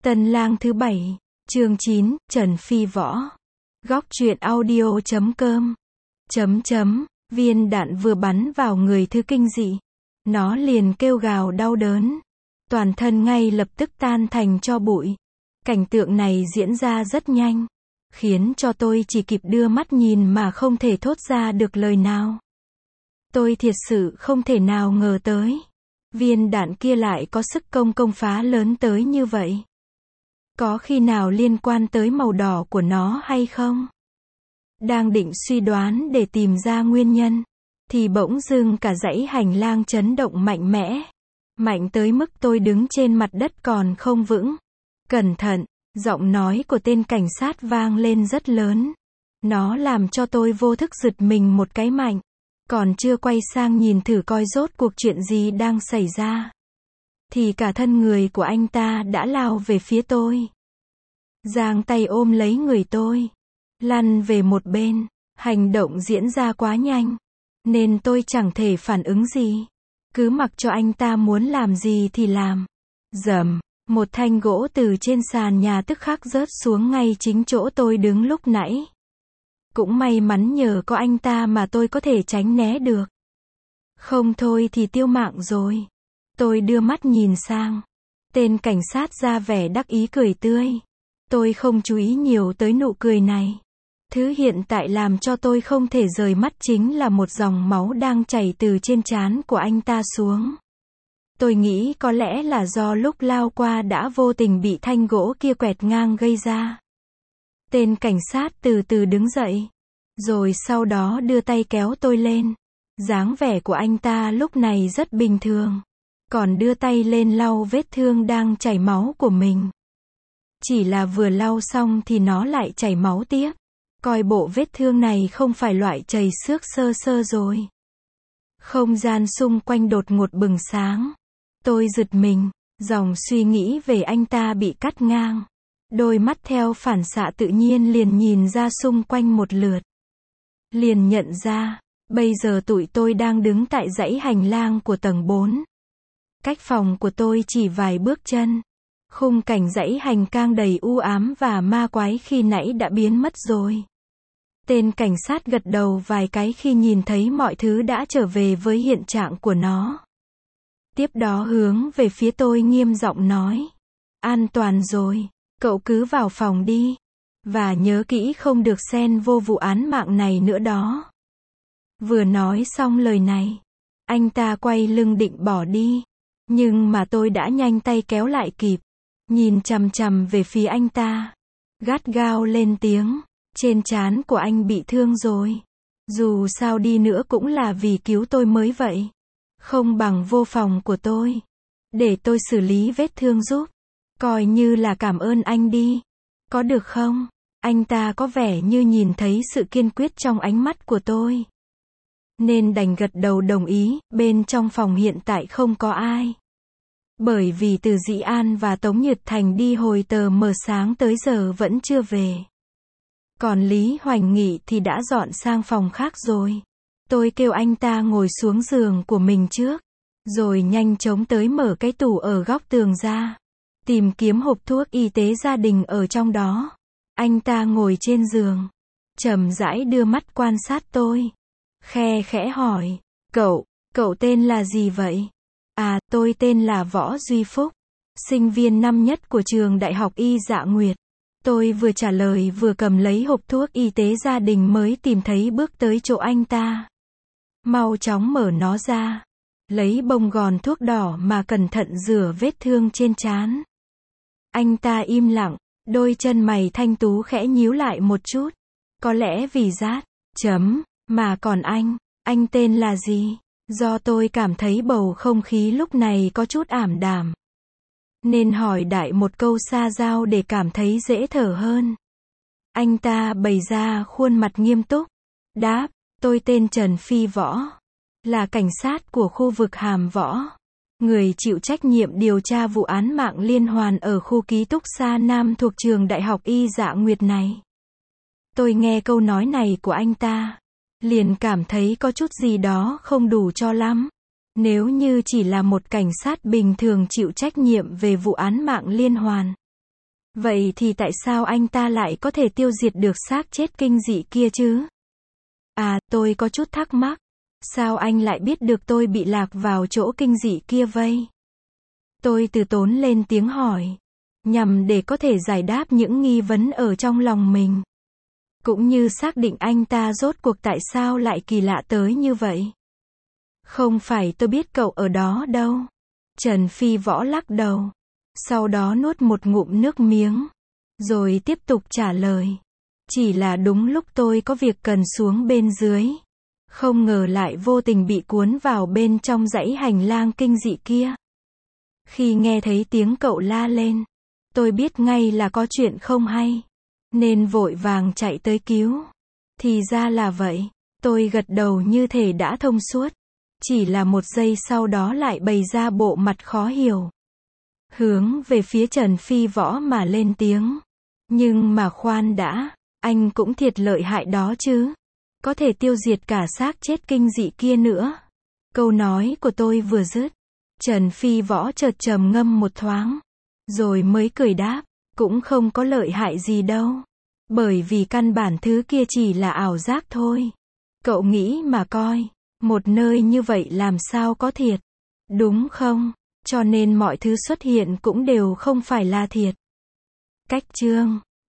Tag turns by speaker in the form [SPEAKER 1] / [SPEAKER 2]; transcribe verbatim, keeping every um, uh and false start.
[SPEAKER 1] Tân lang thứ bảy, chương chín, Trần Phi Võ. Góc truyện audio chấm com. Chấm chấm, viên đạn vừa bắn vào người Thư Kinh Dị. Nó liền kêu gào đau đớn. Toàn thân ngay lập tức tan thành tro bụi. Cảnh tượng này diễn ra rất nhanh, khiến cho tôi chỉ kịp đưa mắt nhìn mà không thể thốt ra được lời nào. Tôi thiệt sự không thể nào ngờ tới. Viên đạn kia lại có sức công công phá lớn tới như vậy. Có khi nào liên quan tới màu đỏ của nó hay không? Đang định suy đoán để tìm ra nguyên nhân, thì bỗng dưng cả dãy hành lang chấn động mạnh mẽ. Mạnh tới mức tôi đứng trên mặt đất còn không vững. Cẩn thận, giọng nói của tên cảnh sát vang lên rất lớn. Nó làm cho tôi vô thức giật mình một cái mạnh. Còn chưa quay sang nhìn thử coi rốt cuộc chuyện gì đang xảy ra, thì cả thân người của anh ta đã lao về phía tôi. Giang tay ôm lấy người tôi, lăn về một bên. Hành động diễn ra quá nhanh, nên tôi chẳng thể phản ứng gì. Cứ mặc cho anh ta muốn làm gì thì làm. Rầm, một thanh gỗ từ trên sàn nhà tức khắc rớt xuống ngay chính chỗ tôi đứng lúc nãy. Cũng may mắn nhờ có anh ta mà tôi có thể tránh né được. Không thôi thì tiêu mạng rồi. Tôi đưa mắt nhìn sang. Tên cảnh sát ra vẻ đắc ý cười tươi. Tôi không chú ý nhiều tới nụ cười này. Thứ hiện tại làm cho tôi không thể rời mắt chính là một dòng máu đang chảy từ trên trán của anh ta xuống. Tôi nghĩ có lẽ là do lúc lao qua đã vô tình bị thanh gỗ kia quẹt ngang gây ra. Tên cảnh sát từ từ đứng dậy, rồi sau đó đưa tay kéo tôi lên. Dáng vẻ của anh ta lúc này rất bình thường, còn đưa tay lên lau vết thương đang chảy máu của mình. Chỉ là vừa lau xong thì nó lại chảy máu tiếp. Coi bộ vết thương này không phải loại chảy xước sơ sơ rồi. Không gian xung quanh đột ngột bừng sáng. Tôi giật mình, dòng suy nghĩ về anh ta bị cắt ngang. Đôi mắt theo phản xạ tự nhiên liền nhìn ra xung quanh một lượt. Liền nhận ra, bây giờ tụi tôi đang đứng tại dãy hành lang của tầng bốn. Cách phòng của tôi chỉ vài bước chân. Khung cảnh dãy hành lang đầy u ám và ma quái khi nãy đã biến mất rồi. Tên cảnh sát gật đầu vài cái khi nhìn thấy mọi thứ đã trở về với hiện trạng của nó. Tiếp đó hướng về phía tôi nghiêm giọng nói. An toàn rồi, cậu cứ vào phòng đi. Và nhớ kỹ không được xen vô vụ án mạng này nữa đó. Vừa nói xong lời này, anh ta quay lưng định bỏ đi. Nhưng mà tôi đã nhanh tay kéo lại kịp. Nhìn chằm chằm về phía anh ta, gắt gao lên tiếng. Trên trán của anh bị thương rồi. Dù sao đi nữa cũng là vì cứu tôi mới vậy. Không bằng vô phòng của tôi, để tôi xử lý vết thương giúp. Coi như là cảm ơn anh đi. Có được không? Anh ta có vẻ như nhìn thấy sự kiên quyết trong ánh mắt của tôi, nên đành gật đầu đồng ý. Bên trong phòng hiện tại không có ai, bởi vì từ Dĩ An và Tống Nhật Thành đi hồi tờ mờ sáng tới giờ vẫn chưa về. Còn Lý Hoành Nghị thì đã dọn sang phòng khác rồi. Tôi kêu anh ta ngồi xuống giường của mình trước, rồi nhanh chóng tới mở cái tủ ở góc tường ra, tìm kiếm hộp thuốc y tế gia đình ở trong đó. Anh ta ngồi trên giường, chậm rãi đưa mắt quan sát tôi, khe khẽ hỏi, cậu, cậu tên là gì vậy? À, tôi tên là Võ Duy Phúc, sinh viên năm nhất của trường Đại học Y Dạ Nguyệt. Tôi vừa trả lời vừa cầm lấy hộp thuốc y tế gia đình mới tìm thấy bước tới chỗ anh ta. Mau chóng mở nó ra, lấy bông gòn thuốc đỏ mà cẩn thận rửa vết thương trên trán. Anh ta im lặng, đôi chân mày thanh tú khẽ nhíu lại một chút. Có lẽ vì rát, chấm, mà còn anh, anh tên là gì? Do tôi cảm thấy bầu không khí lúc này có chút ảm đạm, nên hỏi đại một câu xa giao để cảm thấy dễ thở hơn. Anh ta bày ra khuôn mặt nghiêm túc, đáp, tôi tên Trần Phi Võ, là cảnh sát của khu vực Hàm Võ, người chịu trách nhiệm điều tra vụ án mạng liên hoàn ở khu ký túc xá Nam thuộc trường Đại học Y Dạ Nguyệt này. Tôi nghe câu nói này của anh ta, liền cảm thấy có chút gì đó không đủ cho lắm. Nếu như chỉ là một cảnh sát bình thường chịu trách nhiệm về vụ án mạng liên hoàn, Vậy thì tại sao anh ta lại có thể tiêu diệt được xác chết kinh dị kia chứ? À, tôi có chút thắc mắc. Sao anh lại biết được tôi bị lạc vào chỗ kinh dị kia vây? Tôi từ tốn lên tiếng hỏi, nhằm để có thể giải đáp những nghi vấn ở trong lòng mình. Cũng như xác định anh ta rốt cuộc tại sao lại kỳ lạ tới như vậy. Không phải tôi biết cậu ở đó đâu. Trần Phi Võ lắc đầu. Sau đó nuốt một ngụm nước miếng. Rồi tiếp tục trả lời. Chỉ là đúng lúc tôi có việc cần xuống bên dưới. Không ngờ lại vô tình bị cuốn vào bên trong dãy hành lang kinh dị kia. Khi nghe thấy tiếng cậu la lên, tôi biết ngay là có chuyện không hay. Nên vội vàng chạy tới cứu. Thì ra là vậy. Tôi gật đầu như thể đã thông suốt. Chỉ là một giây sau đó lại bày ra bộ mặt khó hiểu. Hướng về phía Trần Phi Võ mà lên tiếng. Nhưng mà khoan đã, anh cũng thiệt lợi hại đó chứ. Có thể tiêu diệt cả xác chết kinh dị kia nữa. Câu nói của tôi vừa dứt, Trần Phi Võ chợt trầm ngâm một thoáng. Rồi mới cười đáp, cũng không có lợi hại gì đâu. Bởi vì căn bản thứ kia chỉ là ảo giác thôi. Cậu nghĩ mà coi, một nơi như vậy làm sao có thiệt, đúng không? Cho nên mọi thứ xuất hiện cũng đều không phải là thiệt. Cách chương